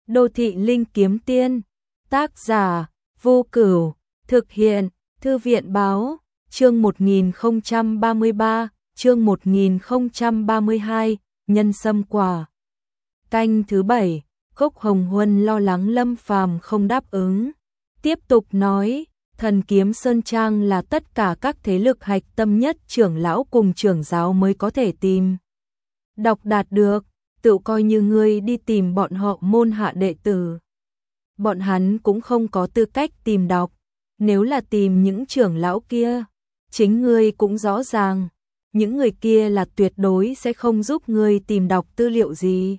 Đô thị linh kiếm tiên, tác giả, Vô Cửu, thực hiện, Thư viện báo, chương 1033, chương 1032, nhân sâm quả. Canh thứ 7, Cốc Hồng Huân lo lắng Lâm Phàm không đáp ứng. Tiếp tục nói, Thần Kiếm Sơn Trang là tất cả các thế lực hạch tâm nhất trưởng lão cùng trưởng giáo mới có thể tìm. Đọc đạt được, tự coi như ngươi đi tìm bọn họ môn hạ đệ tử. Bọn hắn cũng không có tư cách tìm đọc, nếu là tìm những trưởng lão kia, chính ngươi cũng rõ ràng, những người kia là tuyệt đối sẽ không giúp ngươi tìm đọc tư liệu gì.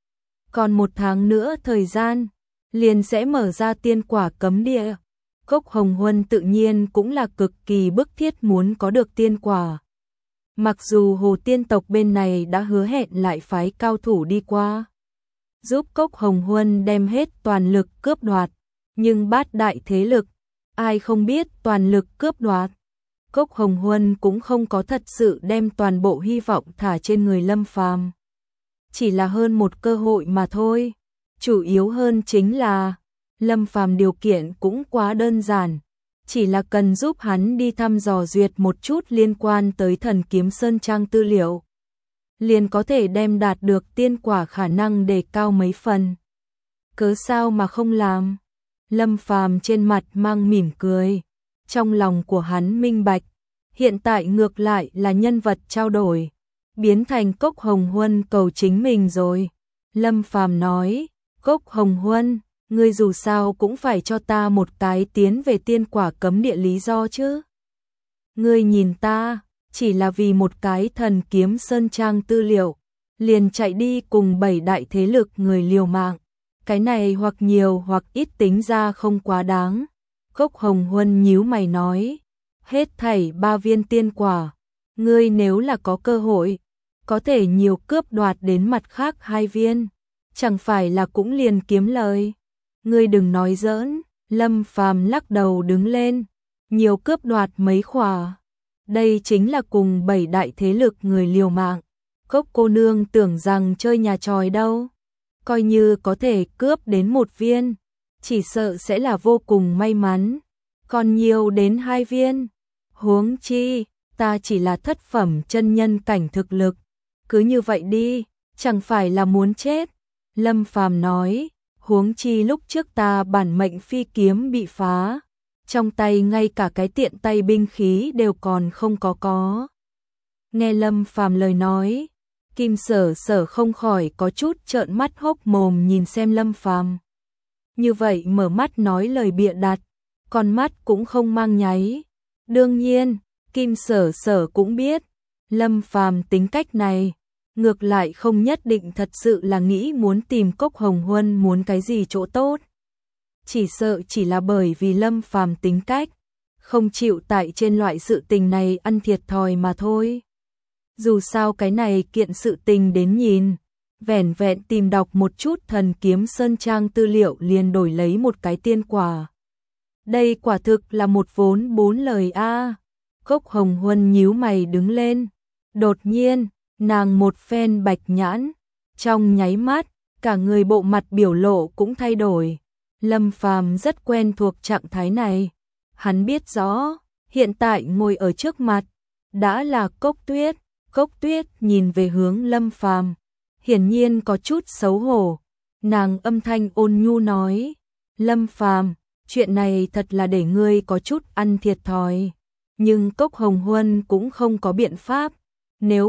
Còn 1 tháng nữa thời gian, liền sẽ mở ra tiên quả cấm địa. Cốc Hồng Huân tự nhiên cũng là cực kỳ bức thiết muốn có được tiên quả. Mặc dù Hồ Tiên tộc bên này đã hứa hẹn lại phái cao thủ đi qua, giúp Cốc Hồng Huân đem hết toàn lực cướp đoạt, nhưng 8 đại thế lực, ai không biết toàn lực cướp đoạt. Cốc Hồng Huân cũng không có thật sự đem toàn bộ hy vọng thả trên người Lâm Phàm. Chỉ là hơn một cơ hội mà thôi. Chủ yếu hơn chính là Lâm Phàm điều kiện cũng quá đơn giản, chỉ là cần giúp hắn đi thăm dò duyệt một chút liên quan tới Thần Kiếm Sơn Trang tư liệu, liền có thể đem đạt được tiên quả khả năng đề cao mấy phần. Cớ sao mà không làm? Lâm Phàm trên mặt mang mỉm cười, trong lòng của hắn minh bạch, hiện tại ngược lại là nhân vật trao đổi, biến thành Cốc Hồng Huân cầu chính mình rồi. Lâm Phàm nói, Cốc Hồng Huân, ngươi dù sao cũng phải cho ta một cái tiến về tiên quả cấm địa lý do chứ. Ngươi nhìn ta, chỉ là vì một cái Thần Kiếm Sơn Trang tư liệu, liền chạy đi cùng 7 đại thế lực người liều mạng. Cái này hoặc nhiều hoặc ít tính ra không quá đáng. Cốc Hồng Huân nhíu mày nói, hết thảy 3 viên tiên quả, ngươi nếu là có cơ hội, có thể nhiều cướp đoạt đến mặt khác 2 viên, chẳng phải là cũng liền kiếm lời. Ngươi đừng nói giỡn. Lâm Phàm lắc đầu đứng lên, nhiều cướp đoạt mấy khỏa, đây chính là cùng 7 đại thế lực người liều mạng. Cốc cô nương tưởng rằng chơi nhà tròi đâu, coi như có thể cướp đến 1 viên, chỉ sợ sẽ là vô cùng may mắn, còn nhiều đến 2 viên. Huống chi, ta chỉ là thất phẩm chân nhân cảnh thực lực, cứ như vậy đi, chẳng phải là muốn chết. Lâm Phàm nói, huống chi lúc trước ta bản mệnh phi kiếm bị phá, trong tay ngay cả cái tiện tay binh khí đều còn không có. Nghe Lâm Phàm lời nói, Kim Sở Sở không khỏi có chút trợn mắt hốc mồm nhìn xem Lâm Phàm. Như vậy mở mắt nói lời bịa đặt, con mắt cũng không mang nháy. Đương nhiên, Kim Sở Sở cũng biết, Lâm Phàm tính cách này, ngược lại không nhất định thật sự là nghĩ muốn tìm Cốc Hồng Huân muốn cái gì chỗ tốt. Chỉ sợ chỉ là bởi vì Lâm Phàm tính cách, không chịu tại trên loại sự tình này ăn thiệt thòi mà thôi. Dù sao cái này kiện sự tình đến nhìn, vẻn vẹn tìm đọc một chút Thần Kiếm Sơn Trang tư liệu liền đổi lấy một cái tiên quả. Đây quả thực là một vốn 4 lời a. Cốc Hồng Huân nhíu mày đứng lên, đột nhiên, nàng một phen bạch nhãn, trong nháy mắt, cả người bộ mặt biểu lộ cũng thay đổi. Lâm Phàm rất quen thuộc trạng thái này, hắn biết rõ, hiện tại ngồi ở trước mặt, đã là Cốc Tuyết. Cốc Tuyết nhìn về hướng Lâm Phàm, hiển nhiên có chút xấu hổ, nàng âm thanh ôn nhu nói, Lâm Phàm, chuyện này thật là để ngươi có chút ăn thiệt thòi, nhưng Cốc Hồng Huân cũng không có biện pháp, nếu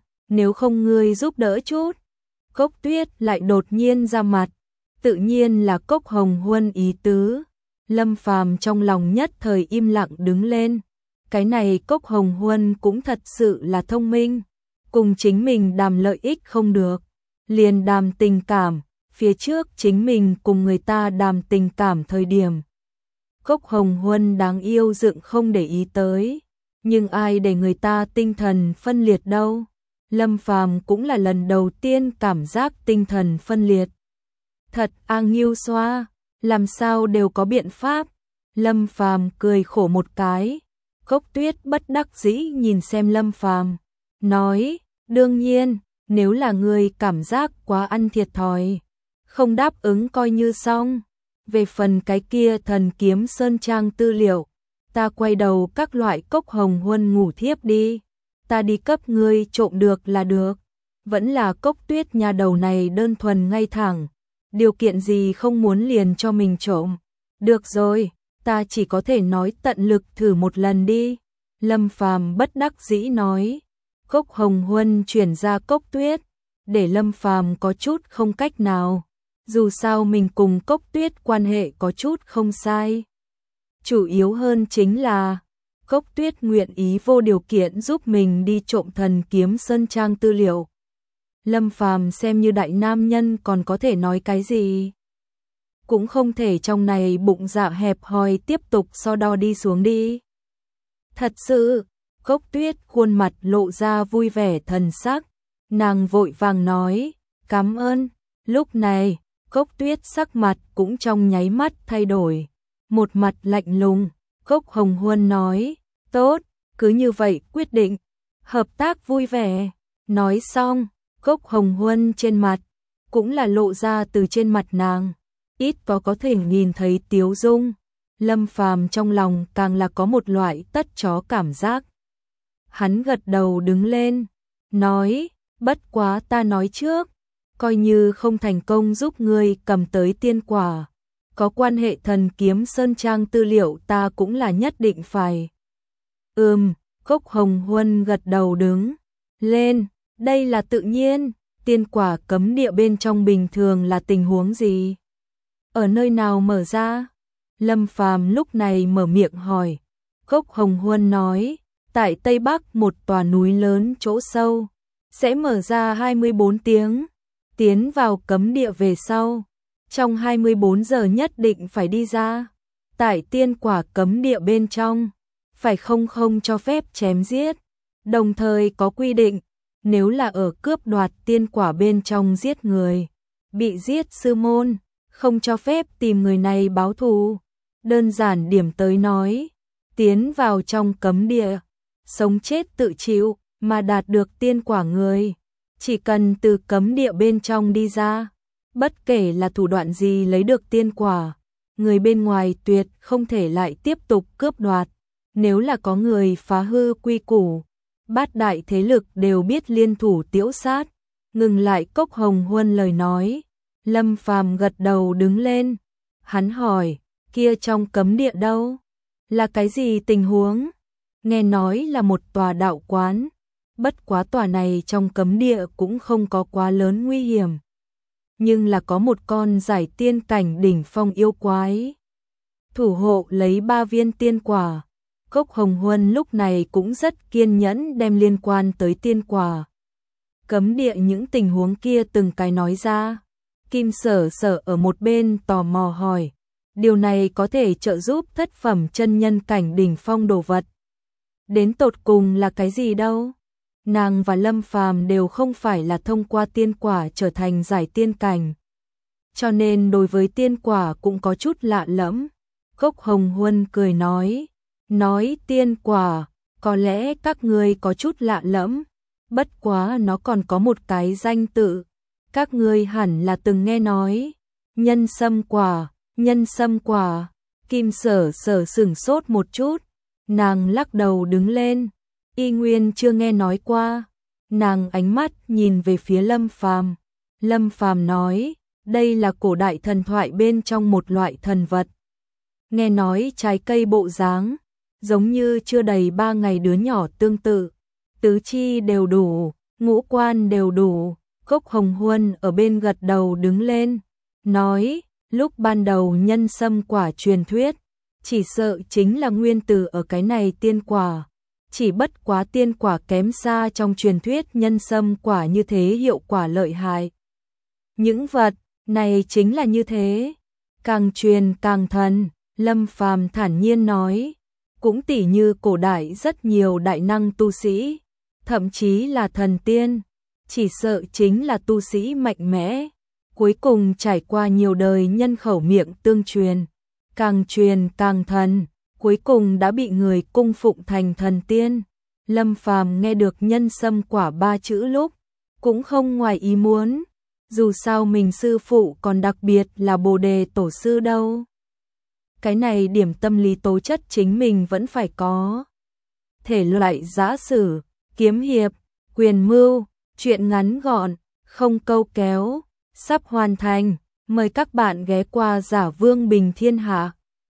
không ngươi giúp đỡ chút. Cốc Tuyết lại đột nhiên ra mặt, tự nhiên là Cốc Hồng Huân ý tứ. Lâm Phàm trong lòng nhất thời im lặng đứng lên, cái này Cốc Hồng Huân cũng thật sự là thông minh, cùng chính mình đàm lợi ích không được, liền đàm tình cảm, phía trước chính mình cùng người ta đàm tình cảm thời điểm. Cốc Hồng Huân đáng yêu dựng không để ý tới, nhưng ai để người ta tinh thần phân liệt đâu. Lâm Phàm cũng là lần đầu tiên cảm giác tinh thần phân liệt. Thật nghiêu xoa, làm sao đều có biện pháp. Lâm Phàm cười khổ một cái. Cốc Tuyết bất đắc dĩ nhìn xem Lâm Phàm, nói, đương nhiên, nếu là người cảm giác quá ăn thiệt thòi, không đáp ứng coi như xong. Về phần cái kia Thần Kiếm Sơn Trang tư liệu, ta quay đầu các loại cốc hồng huân ngủ thiếp đi, ta đi cấp ngươi trộm được là được. Vẫn là Cốc Tuyết nhà đầu này đơn thuần ngay thẳng, điều kiện gì không muốn liền cho mình trộm. Được rồi, ta chỉ có thể nói tận lực thử một lần đi. Lâm Phàm bất đắc dĩ nói. Cốc hồng huân chuyển ra Cốc Tuyết, để Lâm Phàm có chút không cách nào. Dù sao mình cùng Cốc Tuyết quan hệ có chút không sai. Chủ yếu hơn chính là Cốc Tuyết nguyện ý vô điều kiện giúp mình đi trộm Thần Kiếm Sơn Trang tư liệu. Lâm Phàm xem như đại nam nhân còn có thể nói cái gì. Cũng không thể trong này bụng dạ hẹp hòi tiếp tục so đo đi xuống đi. Thật sự, Cốc Tuyết khuôn mặt lộ ra vui vẻ thần sắc. Nàng vội vàng nói, cảm ơn. Lúc này, Cốc Tuyết sắc mặt cũng trong nháy mắt thay đổi. Một mặt lạnh lùng, Cốc Hồng Huân nói, tốt, cứ như vậy quyết định. Hợp tác vui vẻ. Nói xong, Cốc Hồng Huân trên mặt, cũng là lộ ra từ trên mặt nàng. Ít có thể nhìn thấy tiếu dung. Lâm Phàm trong lòng càng là có một loại tất chó cảm giác. Hắn gật đầu đứng lên, nói, bất quá ta nói trước, coi như không thành công giúp ngươi cầm tới tiên quả. Có quan hệ Thần Kiếm Sơn Trang tư liệu ta cũng là nhất định phải. Cốc Hồng Huân gật đầu đứng lên, đây là tự nhiên, tiên quả cấm địa bên trong bình thường là tình huống gì? Ở nơi nào mở ra? Lâm Phàm lúc này mở miệng hỏi. Cốc Hồng Huân nói, tại Tây Bắc một tòa núi lớn chỗ sâu, sẽ mở ra 24 tiếng, tiến vào cấm địa về sau. Trong 24 giờ nhất định phải đi ra. Tại tiên quả cấm địa bên trong, phải không cho phép chém giết. Đồng thời có quy định, nếu là ở cướp đoạt tiên quả bên trong giết người, bị giết sư môn, không cho phép tìm người này báo thù. Đơn giản điểm tới nói, tiến vào trong cấm địa, sống chết tự chịu, mà đạt được tiên quả người, chỉ cần từ cấm địa bên trong đi ra, bất kể là thủ đoạn gì lấy được tiên quả, người bên ngoài tuyệt không thể lại tiếp tục cướp đoạt. Nếu là có người phá hư quy củ, bát đại thế lực đều biết liên thủ tiễu sát. Ngừng lại Cốc Hồng Huân lời nói, Lâm Phàm gật đầu đứng lên. Hắn hỏi, kia trong cấm địa đâu? Là cái gì tình huống? Nghe nói là một tòa đạo quán, bất quá tòa này trong cấm địa cũng không có quá lớn nguy hiểm. Nhưng là có một con giải tiên cảnh đỉnh phong yêu quái thủ hộ lấy 3 viên tiên quả. Cốc Hồng Huân lúc này cũng rất kiên nhẫn đem liên quan tới tiên quả cấm địa những tình huống kia từng cái nói ra. Kim Sở Sở ở một bên tò mò hỏi, điều này có thể trợ giúp thất phẩm chân nhân cảnh đỉnh phong đồ vật. Đến tột cùng là cái gì đâu? Nàng và Lâm Phàm đều không phải là thông qua tiên quả trở thành giải tiên cảnh, cho nên đối với tiên quả cũng có chút lạ lẫm. Cốc Hồng Huân cười nói tiên quả, có lẽ các ngươi có chút lạ lẫm, bất quá nó còn có một cái danh tự, các ngươi hẳn là từng nghe nói, nhân sâm quả, nhân sâm quả. Kim Sở Sở sửng sốt một chút, nàng lắc đầu đứng lên, y nguyên chưa nghe nói qua. Nàng ánh mắt nhìn về phía Lâm Phàm. Lâm Phàm nói, đây là cổ đại thần thoại bên trong một loại thần vật. Nghe nói trái cây bộ dáng, giống như chưa đầy 3 ngày đứa nhỏ tương tự, tứ chi đều đủ, ngũ quan đều đủ. Cốc Hồng Huân ở bên gật đầu đứng lên, nói, lúc ban đầu nhân sâm quả truyền thuyết, chỉ sợ chính là nguyên tử ở cái này tiên quả. Chỉ bất quá tiên quả kém xa trong truyền thuyết nhân sâm quả như thế hiệu quả lợi hại. Những vật này chính là như thế, càng truyền càng thần. Lâm Phàm thản nhiên nói, cũng tỉ như cổ đại rất nhiều đại năng tu sĩ, thậm chí là thần tiên, chỉ sợ chính là tu sĩ mạnh mẽ, cuối cùng trải qua nhiều đời nhân khẩu miệng tương truyền càng thần, cuối cùng đã bị người cung phụng thành thần tiên. Lâm Phàm nghe được nhân sâm quả 3 chữ lúc, cũng không ngoài ý muốn, Dù sao mình sư phụ còn đặc biệt là Bồ Đề tổ sư đâu. Cái này điểm tâm lý tố chất chính mình vẫn phải có. Thể loại giã sử, kiếm hiệp, quyền mưu, truyện ngắn gọn, không câu kéo, sắp hoàn thành. Mời các bạn ghé qua Giả Vương Bình Thiên Hạ.